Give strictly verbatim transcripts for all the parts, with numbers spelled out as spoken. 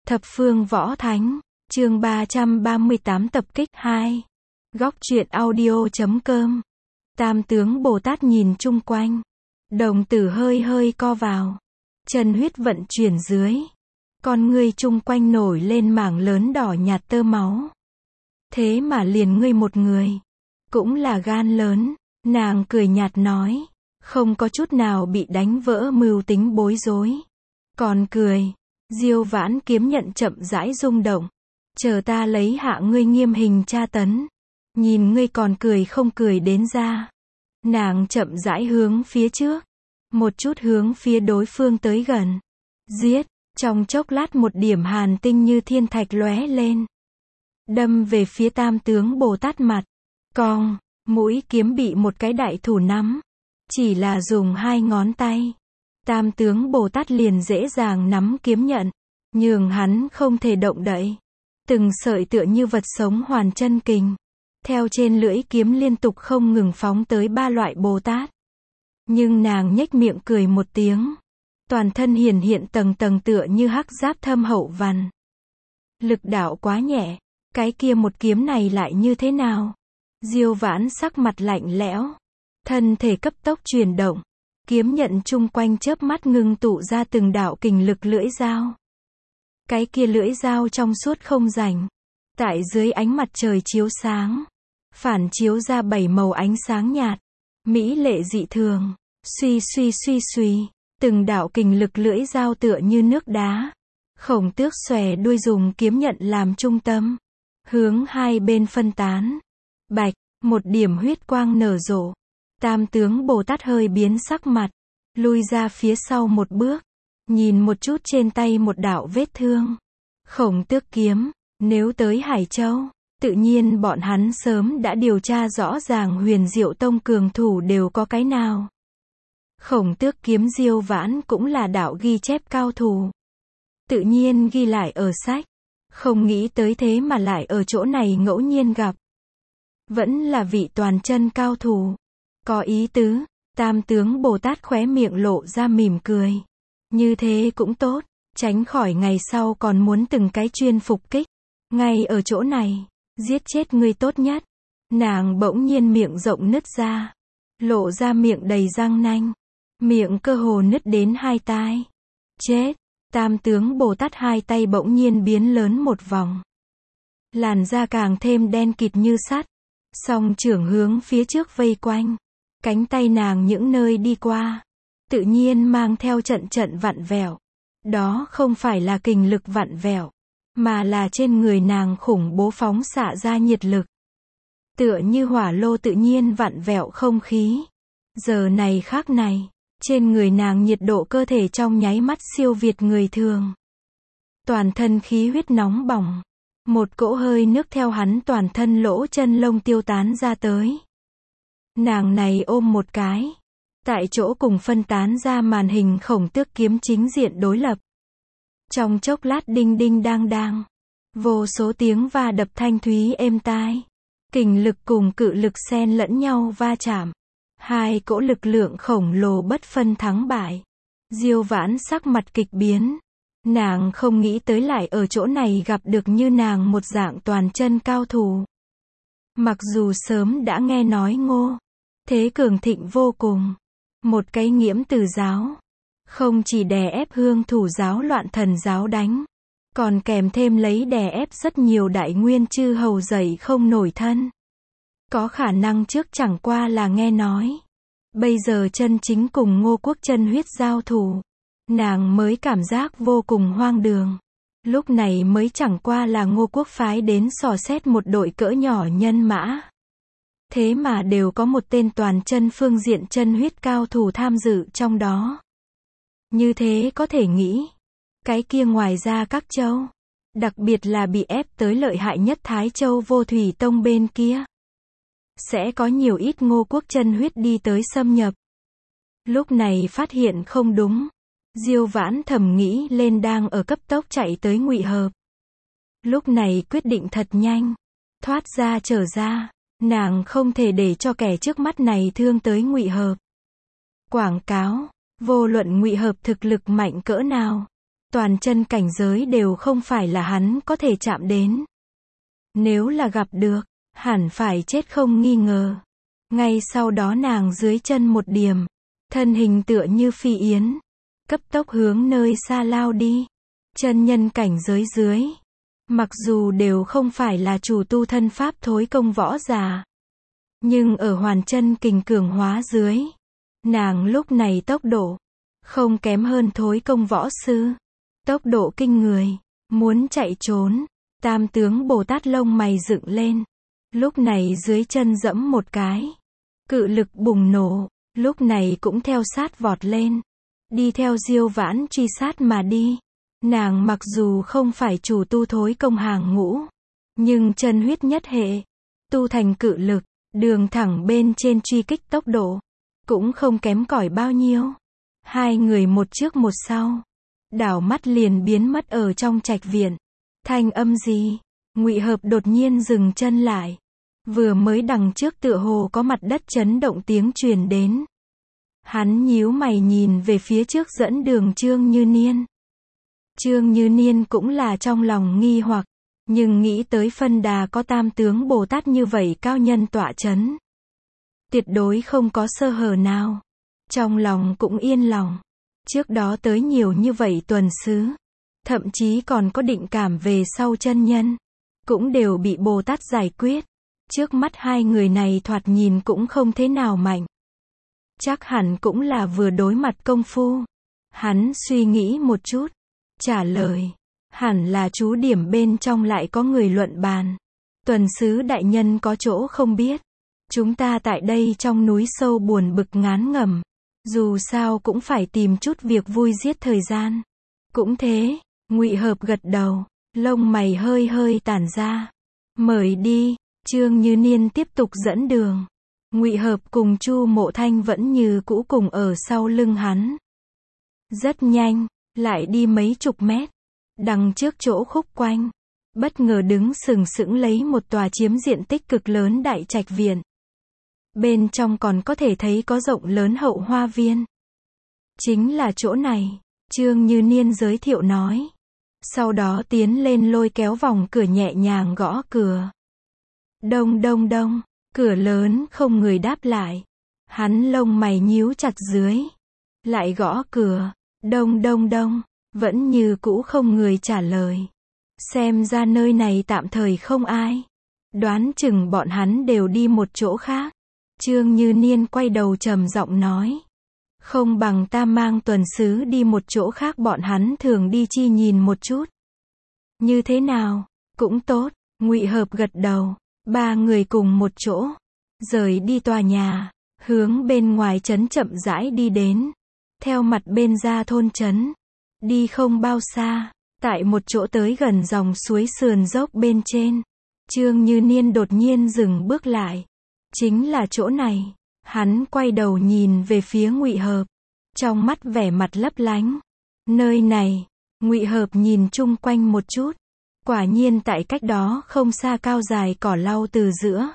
Thập phương võ thánh, chương ba trăm ba mươi tám tập kích hai. Góc truyện audio.com. Tam tướng Bồ Tát nhìn chung quanh. Đồng tử hơi hơi co vào. Chân huyết vận chuyển dưới. Con ngươi chung quanh nổi lên mảng lớn đỏ nhạt tơ máu. Thế mà liền ngươi một người. Cũng là gan lớn. Nàng cười nhạt nói. Không có chút nào bị đánh vỡ mưu tính bối rối. Còn cười. Diêu Vãn kiếm nhận chậm rãi rung động. Chờ ta lấy hạ ngươi nghiêm hình tra tấn. Nhìn ngươi còn cười không cười đến ra. Nàng chậm rãi hướng phía trước. Một chút hướng phía đối phương tới gần. Giết. Trong chốc lát một điểm hàn tinh như thiên thạch lóe lên. Đâm về phía Tam tướng Bồ Tát mặt. Cong. Mũi kiếm bị một cái đại thủ nắm. Chỉ là dùng hai ngón tay. Tam tướng Bồ Tát liền dễ dàng nắm kiếm nhận. Nhường hắn không thể động đậy. Từng sợi tựa như vật sống hoàn chân kình. Theo trên lưỡi kiếm liên tục không ngừng phóng tới ba loại Bồ Tát. Nhưng nàng nhếch miệng cười một tiếng. Toàn thân hiển hiện tầng tầng tựa như hắc giáp thâm hậu vằn. Lực đạo quá nhẹ. Cái kia một kiếm này lại như thế nào? Diêu Vãn sắc mặt lạnh lẽo. Thân thể cấp tốc chuyển động. Kiếm nhận chung quanh chớp mắt ngưng tụ ra từng đạo kình lực lưỡi dao. Cái kia lưỡi dao trong suốt không rảnh. Tại dưới ánh mặt trời chiếu sáng. Phản chiếu ra bảy màu ánh sáng nhạt. Mỹ lệ dị thường. Suy suy suy suy. Từng đạo kình lực lưỡi dao tựa như nước đá. Khổng Tước xòe đuôi dùng kiếm nhận làm trung tâm. Hướng hai bên phân tán. Bạch. Một điểm huyết quang nở rộ. Tam tướng Bồ Tát hơi biến sắc mặt. Lui ra phía sau một bước. Nhìn một chút trên tay một đạo vết thương. Khổng Tước kiếm. Nếu tới Hải Châu. Tự nhiên bọn hắn sớm đã điều tra rõ ràng Huyền Diệu Tông cường thủ đều có cái nào. Khổng Tước kiếm Diêu Vãn cũng là đạo ghi chép cao thủ. Tự nhiên ghi lại ở sách. Không nghĩ tới thế mà lại ở chỗ này ngẫu nhiên gặp. Vẫn là vị toàn chân cao thủ. Có ý tứ. Tam tướng Bồ Tát khóe miệng lộ ra mỉm cười. Như thế cũng tốt. Tránh khỏi ngày sau còn muốn từng cái chuyên phục kích. Ngay ở chỗ này. Giết chết ngươi tốt nhất. Nàng bỗng nhiên miệng rộng nứt ra. Lộ ra miệng đầy răng nanh. Miệng cơ hồ nứt đến hai tai. Chết. Tam tướng Bồ Tát hai tay bỗng nhiên biến lớn một vòng. Làn da càng thêm đen kịt như sắt. Song trưởng hướng phía trước vây quanh. Cánh tay nàng những nơi đi qua. Tự nhiên mang theo trận trận vặn vẹo. Đó không phải là kình lực vặn vẹo. Mà là trên người nàng khủng bố phóng xạ ra nhiệt lực. Tựa như hỏa lô tự nhiên vặn vẹo không khí. Giờ này khác này. Trên người nàng nhiệt độ cơ thể trong nháy mắt siêu việt người thường. Toàn thân khí huyết nóng bỏng. Một cỗ hơi nước theo hắn toàn thân lỗ chân lông tiêu tán ra tới. Nàng này ôm một cái. Tại chỗ cùng phân tán ra màn hình Khổng Tước kiếm chính diện đối lập. Trong chốc lát đinh đinh đang đang. Vô số tiếng va đập thanh thúy êm tai. Kình lực cùng cự lực xen lẫn nhau va chạm. Hai cỗ lực lượng khổng lồ bất phân thắng bại. Diêu Vãn sắc mặt kịch biến. Nàng không nghĩ tới lại ở chỗ này gặp được như nàng một dạng toàn chân cao thủ. Mặc dù sớm đã nghe nói Ngô Thế cường thịnh vô cùng. Một cái nghiễm từ giáo. Không chỉ đè ép Hương Thủ giáo loạn thần giáo đánh. Còn kèm thêm lấy đè ép rất nhiều đại nguyên chư hầu dậy không nổi thân. Có khả năng trước chẳng qua là nghe nói. Bây giờ chân chính cùng Ngô Quốc chân huyết giao thủ. Nàng mới cảm giác vô cùng hoang đường. Lúc này mới chẳng qua là Ngô Quốc phái đến dò xét một đội cỡ nhỏ nhân mã. Thế mà đều có một tên toàn chân phương diện chân huyết cao thủ tham dự trong đó. Như thế có thể nghĩ. Cái kia ngoài ra các châu. Đặc biệt là bị ép tới lợi hại nhất Thái Châu Vô Thủy Tông bên kia. Sẽ có nhiều ít Ngô Quốc chân huyết đi tới xâm nhập. Lúc này phát hiện không đúng. Diêu Vãn thầm nghĩ lên đang ở cấp tốc chạy tới Ngụy Hợp. Lúc này quyết định thật nhanh. Thoát ra trở ra. Nàng không thể để cho kẻ trước mắt này thương tới Ngụy Hợp. Quảng cáo. Vô luận Ngụy Hợp thực lực mạnh cỡ nào. Toàn chân cảnh giới đều không phải là hắn có thể chạm đến. Nếu là gặp được, hẳn phải chết không nghi ngờ. Ngay sau đó nàng dưới chân một điểm, thân hình tựa như phi yến, cấp tốc hướng nơi xa lao đi. Chân nhân cảnh giới dưới, mặc dù đều không phải là chủ tu thân pháp thối công võ giả, nhưng ở hoàn chân kình cường hóa dưới, nàng lúc này tốc độ không kém hơn thối công võ sư. Tốc độ kinh người, muốn chạy trốn, Tam tướng Bồ Tát lông mày dựng lên. Lúc này dưới chân dẫm một cái, cự lực bùng nổ, lúc này cũng theo sát vọt lên, đi theo Diêu Vãn truy sát mà đi. Nàng mặc dù không phải chủ tu thối công hàng ngũ, nhưng chân huyết nhất hệ, tu thành cự lực, đường thẳng bên trên truy kích tốc độ, cũng không kém cỏi bao nhiêu. Hai người một trước một sau, đảo mắt liền biến mất ở trong trạch viện. Thanh âm gì? Ngụy Hợp đột nhiên dừng chân lại. Vừa mới đằng trước tựa hồ có mặt đất chấn động tiếng truyền đến. Hắn nhíu mày nhìn về phía trước dẫn đường Trương Như Niên. Trương Như Niên cũng là trong lòng nghi hoặc, nhưng nghĩ tới phân đà có Tam tướng Bồ Tát như vậy cao nhân tọa chấn, tuyệt đối không có sơ hở nào. Trong lòng cũng yên lòng. Trước đó tới nhiều như vậy tuần sứ, thậm chí còn có định cảm về sau chân nhân, cũng đều bị Bồ Tát giải quyết. Trước mắt hai người này thoạt nhìn cũng không thế nào mạnh. Chắc hẳn cũng là vừa đối mặt công phu. Hắn suy nghĩ một chút, trả lời, hẳn là chú điểm bên trong lại có người luận bàn. Tuần sứ đại nhân có chỗ không biết. Chúng ta tại đây trong núi sâu buồn bực ngán ngẩm, dù sao cũng phải tìm chút việc vui giết thời gian. Cũng thế, Ngụy Hợp gật đầu, lông mày hơi hơi tản ra. Mời đi. Trương Như Niên tiếp tục dẫn đường. Ngụy Hợp cùng Chu Mộ Thanh vẫn như cũ cùng ở sau lưng hắn. Rất nhanh, lại đi mấy chục mét, đằng trước chỗ khúc quanh, bất ngờ đứng sừng sững lấy một tòa chiếm diện tích cực lớn đại trạch viện. Bên trong còn có thể thấy có rộng lớn hậu hoa viên. Chính là chỗ này, Trương Như Niên giới thiệu nói. Sau đó tiến lên lôi kéo vòng cửa nhẹ nhàng gõ cửa. Đông đông đông, cửa lớn không người đáp lại. Hắn lông mày nhíu chặt dưới. Lại gõ cửa, đông đông đông, vẫn như cũ không người trả lời. Xem ra nơi này tạm thời không ai. Đoán chừng bọn hắn đều đi một chỗ khác. Trương Như Niên quay đầu trầm giọng nói. Không bằng ta mang tuần sứ đi một chỗ khác bọn hắn thường đi chi nhìn một chút. Như thế nào? Cũng tốt. Ngụy Hợp gật đầu. Ba người cùng một chỗ, rời đi tòa nhà, hướng bên ngoài trấn chậm rãi đi đến. Theo mặt bên ra thôn trấn, đi không bao xa, tại một chỗ tới gần dòng suối sườn dốc bên trên, Trương Như Niên đột nhiên dừng bước lại. Chính là chỗ này. Hắn quay đầu nhìn về phía Ngụy Hợp, trong mắt vẻ mặt lấp lánh. Nơi này. Ngụy Hợp nhìn chung quanh một chút. Quả nhiên tại cách đó không xa cao dài cỏ lau từ giữa.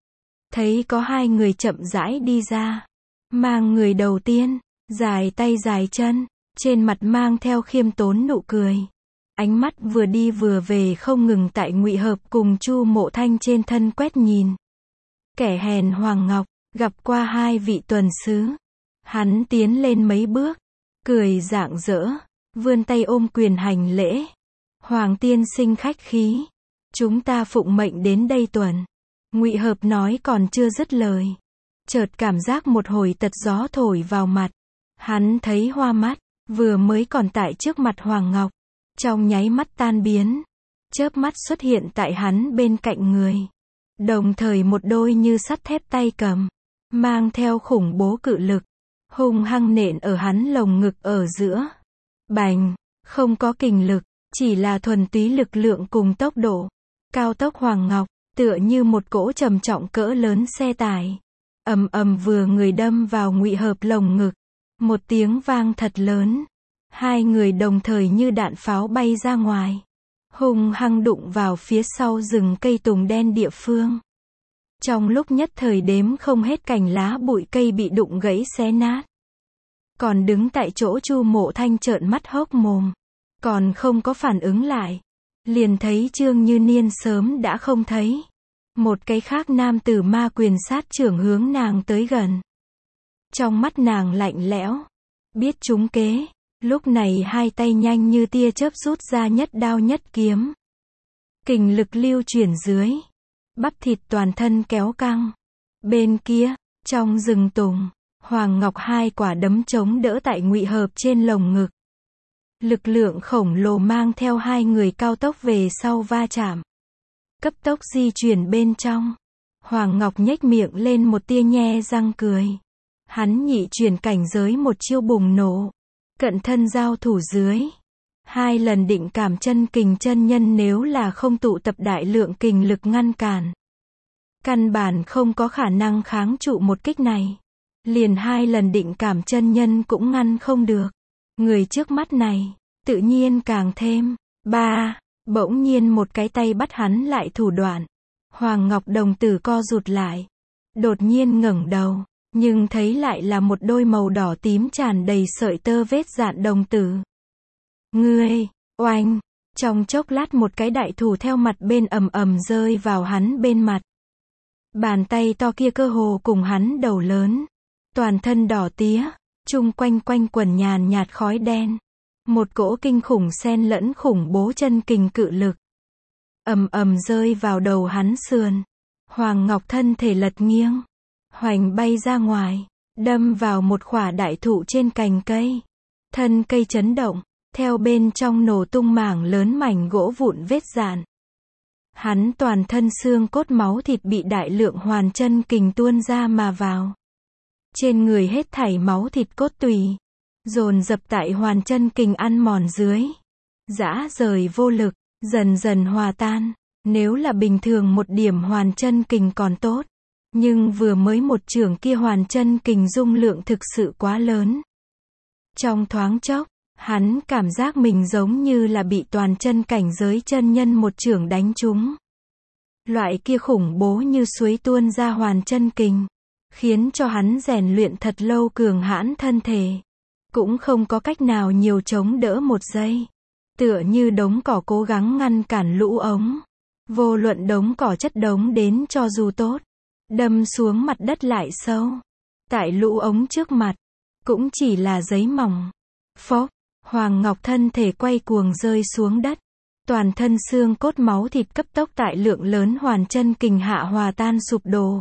Thấy có hai người chậm rãi đi ra. Mang người đầu tiên, dài tay dài chân, trên mặt mang theo khiêm tốn nụ cười. Ánh mắt vừa đi vừa về không ngừng tại Ngụy Hợp cùng Chu Mộ Thanh trên thân quét nhìn. Kẻ hèn Hoàng Ngọc, gặp qua hai vị tuần sứ. Hắn tiến lên mấy bước, cười rạng rỡ, vươn tay ôm quyền hành lễ. Hoàng tiên sinh khách khí. Chúng ta phụng mệnh đến đây tuần. Ngụy Hợp nói còn chưa dứt lời. Chợt cảm giác một hồi tật gió thổi vào mặt. Hắn thấy hoa mắt, vừa mới còn tại trước mặt Hoàng Ngọc. Trong nháy mắt tan biến. Chớp mắt xuất hiện tại hắn bên cạnh người. Đồng thời một đôi như sắt thép tay cầm. Mang theo khủng bố cự lực. Hung hăng nện ở hắn lồng ngực ở giữa. Bành, không có kình lực. Chỉ là thuần túy lực lượng cùng tốc độ. Cao tốc Hoàng Ngọc, tựa như một cỗ trầm trọng cỡ lớn xe tải. Ầm ầm vừa người đâm vào Ngụy Hợp lồng ngực. Một tiếng vang thật lớn. Hai người đồng thời như đạn pháo bay ra ngoài. Hung hăng đụng vào phía sau rừng cây tùng đen địa phương. Trong lúc nhất thời đếm không hết cành lá bụi cây bị đụng gãy xé nát. Còn đứng tại chỗ Chu Mộ Thanh trợn mắt hốc mồm. Còn không có phản ứng lại, liền thấy Trương Như Niên sớm đã không thấy. Một cái khác nam tử ma quyền sát trưởng hướng nàng tới gần. Trong mắt nàng lạnh lẽo, biết trúng kế, lúc này hai tay nhanh như tia chớp rút ra nhất đao nhất kiếm. Kình lực lưu chuyển dưới, bắp thịt toàn thân kéo căng. Bên kia, trong rừng tùng, Hoàng Ngọc hai quả đấm chống đỡ tại Ngụy Hợp trên lồng ngực. Lực lượng khổng lồ mang theo hai người cao tốc về sau va chạm. Cấp tốc di chuyển bên trong. Hoàng Ngọc nhếch miệng lên một tia nhe răng cười. Hắn nhị chuyển cảnh giới một chiêu bùng nổ. Cận thân giao thủ dưới. Hai lần định cảm chân kình chân nhân nếu là không tụ tập đại lượng kình lực ngăn cản. Căn bản không có khả năng kháng trụ một kích này. Liền hai lần định cảm chân nhân cũng ngăn không được. Người trước mắt này, tự nhiên càng thêm. Ba, bỗng nhiên một cái tay bắt hắn lại thủ đoạn. Hoàng Ngọc đồng tử co rụt lại. Đột nhiên ngẩng đầu, nhưng thấy lại là một đôi màu đỏ tím tràn đầy sợi tơ vết dạn đồng tử. Ngươi, oanh, trong chốc lát một cái đại thủ theo mặt bên ầm ầm rơi vào hắn bên mặt. Bàn tay to kia cơ hồ cùng hắn đầu lớn. Toàn thân đỏ tía, chung quanh quanh quần nhàn nhạt khói đen. Một cỗ kinh khủng xen lẫn khủng bố chân kình cự lực. Ầm ầm rơi vào đầu hắn sườn. Hoàng Ngọc thân thể lật nghiêng. Hoành bay ra ngoài, đâm vào một khỏa đại thụ trên cành cây. Thân cây chấn động, theo bên trong nổ tung mảng lớn mảnh gỗ vụn vết dạn. Hắn toàn thân xương cốt máu thịt bị đại lượng hoàn chân kình tuôn ra mà vào. Trên người hết thảy máu thịt cốt tủy, dồn dập tại hoàn chân kình ăn mòn dưới. Rã rời vô lực, dần dần hòa tan. Nếu là bình thường một điểm hoàn chân kình còn tốt. Nhưng vừa mới một chưởng kia hoàn chân kình dung lượng thực sự quá lớn. Trong thoáng chốc, hắn cảm giác mình giống như là bị toàn chân cảnh giới chân nhân một chưởng đánh trúng. Loại kia khủng bố như suối tuôn ra hoàn chân kình, khiến cho hắn rèn luyện thật lâu cường hãn thân thể. Cũng không có cách nào nhiều chống đỡ một giây. Tựa như đống cỏ cố gắng ngăn cản lũ ống. Vô luận đống cỏ chất đống đến cho dù tốt. Đâm xuống mặt đất lại sâu. Tại lũ ống trước mặt, cũng chỉ là giấy mỏng. Phốc, Hoàng Ngọc thân thể quay cuồng rơi xuống đất. Toàn thân xương cốt máu thịt cấp tốc tại lượng lớn hoàn chân kình hạ hòa tan sụp đổ.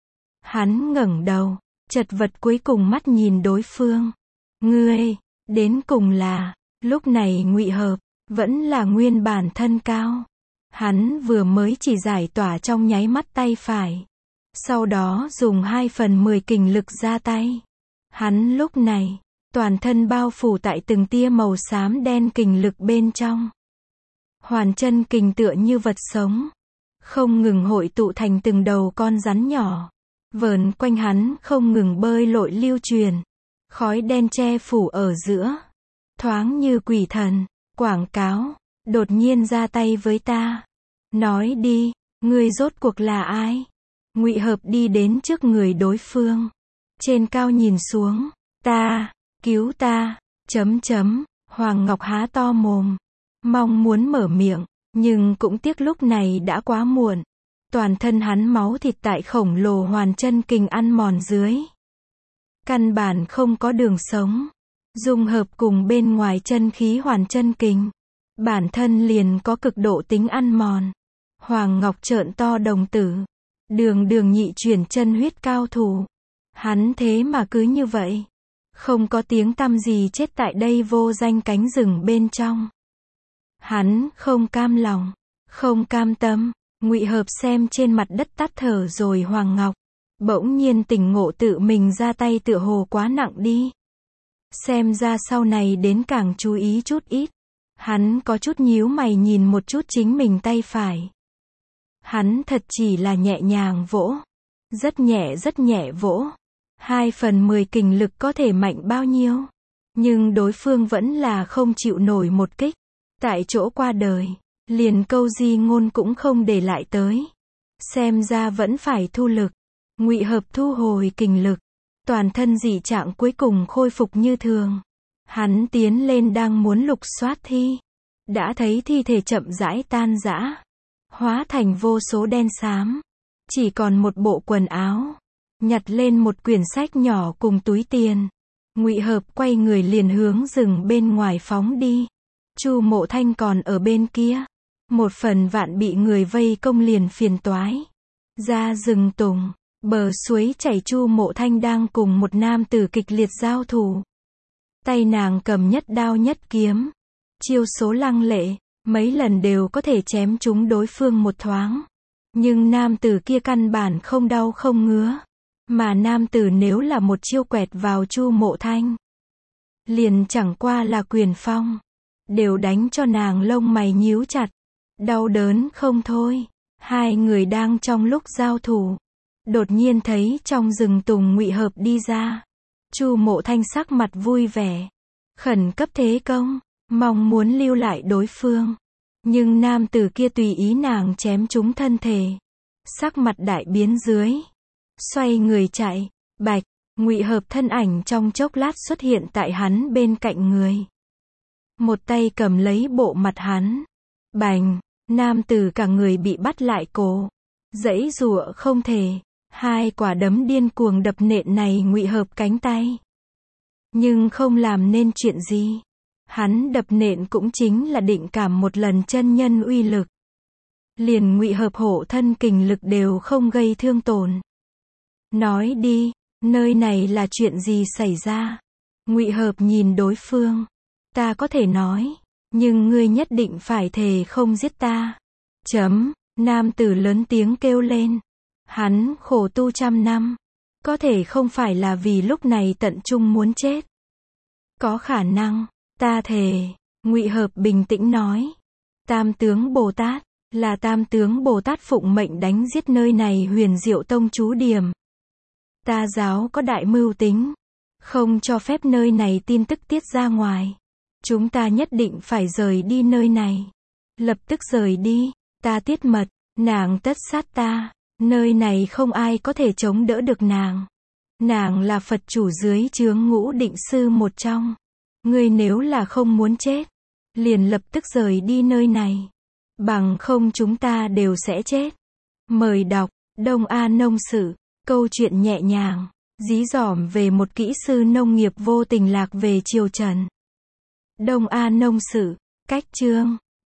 Hắn ngẩng đầu, chật vật cuối cùng mắt nhìn đối phương. Ngươi, đến cùng là, lúc này Ngụy Hợp, vẫn là nguyên bản thân cao. Hắn vừa mới chỉ giải tỏa trong nháy mắt tay phải. Sau đó dùng hai phần mười kình lực ra tay. Hắn lúc này, toàn thân bao phủ tại từng tia màu xám đen kình lực bên trong. Hoàn chân kình tựa như vật sống. Không ngừng hội tụ thành từng đầu con rắn nhỏ. Vờn quanh hắn không ngừng bơi lội lưu truyền. Khói đen che phủ ở giữa. Thoáng như quỷ thần, quảng cáo, đột nhiên ra tay với ta. Nói đi, ngươi rốt cuộc là ai? Ngụy Hợp đi đến trước người đối phương. Trên cao nhìn xuống. Ta, cứu ta, chấm chấm, Hoàng Ngọc há to mồm. Mong muốn mở miệng, nhưng cũng tiếc lúc này đã quá muộn. Toàn thân hắn máu thịt tại khổng lồ hoàn chân kình ăn mòn dưới. Căn bản không có đường sống. Dung hợp cùng bên ngoài chân khí hoàn chân kình. Bản thân liền có cực độ tính ăn mòn. Hoàng Ngọc trợn to đồng tử. Đường đường nhị chuyển chân huyết cao thủ. Hắn thế mà cứ như vậy. Không có tiếng tăm gì chết tại đây vô danh cánh rừng bên trong. Hắn không cam lòng. Không cam tâm. Ngụy Hợp xem trên mặt đất tắt thở rồi Hoàng Ngọc. Bỗng nhiên tỉnh ngộ tự mình ra tay tựa hồ quá nặng đi. Xem ra sau này đến càng chú ý chút ít. Hắn có chút nhíu mày nhìn một chút chính mình tay phải. Hắn thật chỉ là nhẹ nhàng vỗ. Rất nhẹ rất nhẹ vỗ. Hai phần mười kình lực có thể mạnh bao nhiêu. Nhưng đối phương vẫn là không chịu nổi một kích. Tại chỗ qua đời. Liền câu di ngôn cũng không để lại tới. Xem ra vẫn phải thu lực. Ngụy Hợp thu hồi kình lực. Toàn thân dị trạng cuối cùng khôi phục như thường. Hắn tiến lên đang muốn lục soát thi. Đã thấy thi thể chậm rãi tan rã. Hóa thành vô số đen xám. Chỉ còn một bộ quần áo. Nhặt lên một quyển sách nhỏ cùng túi tiền. Ngụy Hợp quay người liền hướng rừng bên ngoài phóng đi. Chu Mộ Thanh còn ở bên kia. Một phần vạn bị người vây công liền phiền toái. Ra rừng tùng, bờ suối chảy Chu Mộ Thanh đang cùng một nam tử kịch liệt giao thủ. Tay nàng cầm nhất đao nhất kiếm. Chiêu số lăng lệ, mấy lần đều có thể chém trúng đối phương một thoáng. Nhưng nam tử kia căn bản không đau không ngứa. Mà nam tử nếu là một chiêu quẹt vào Chu Mộ Thanh, liền chẳng qua là quyền phong. Đều đánh cho nàng lông mày nhíu chặt. Đau đớn không thôi. Hai người đang trong lúc giao thủ. Đột nhiên thấy trong rừng tùng Ngụy Hợp đi ra. Chu Mộ Thanh sắc mặt vui vẻ. Khẩn cấp thế công. Mong muốn lưu lại đối phương. Nhưng nam tử kia tùy ý nàng chém trúng thân thể. Sắc mặt đại biến dưới. Xoay người chạy. Bạch. Ngụy Hợp thân ảnh trong chốc lát xuất hiện tại hắn bên cạnh người. Một tay cầm lấy bộ mặt hắn. Bành. Nam tử cả người bị bắt lại cổ. Giãy giụa không thể. Hai quả đấm điên cuồng đập nện này Ngụy Hợp cánh tay. Nhưng không làm nên chuyện gì. Hắn đập nện cũng chính là định cảm một lần chân nhân uy lực. Liền Ngụy Hợp hộ thân kình lực đều không gây thương tổn. Nói đi, nơi này là chuyện gì xảy ra? Ngụy Hợp nhìn đối phương. Ta có thể nói, nhưng ngươi nhất định phải thề không giết ta. Chấm, nam tử lớn tiếng kêu lên. Hắn khổ tu trăm năm. Có thể không phải là vì lúc này tận trung muốn chết. Có khả năng, ta thề. Ngụy Hợp bình tĩnh nói. Tam tướng Bồ Tát, là Tam tướng Bồ Tát phụng mệnh đánh giết nơi này Huyền Diệu Tông chú điểm. Ta giáo có đại mưu tính. Không cho phép nơi này tin tức tiết ra ngoài. Chúng ta nhất định phải rời đi nơi này. Lập tức rời đi. Ta tiết mật, nàng tất sát ta. Nơi này không ai có thể chống đỡ được nàng. Nàng là Phật chủ dưới chướng Ngũ Định Sư một trong. Ngươi nếu là không muốn chết, liền lập tức rời đi nơi này. Bằng không chúng ta đều sẽ chết. Mời đọc, Đông A Nông Sự, câu chuyện nhẹ nhàng, dí dỏm về một kỹ sư nông nghiệp vô tình lạc về triều Trần. Đông A Nông Sự, cách chương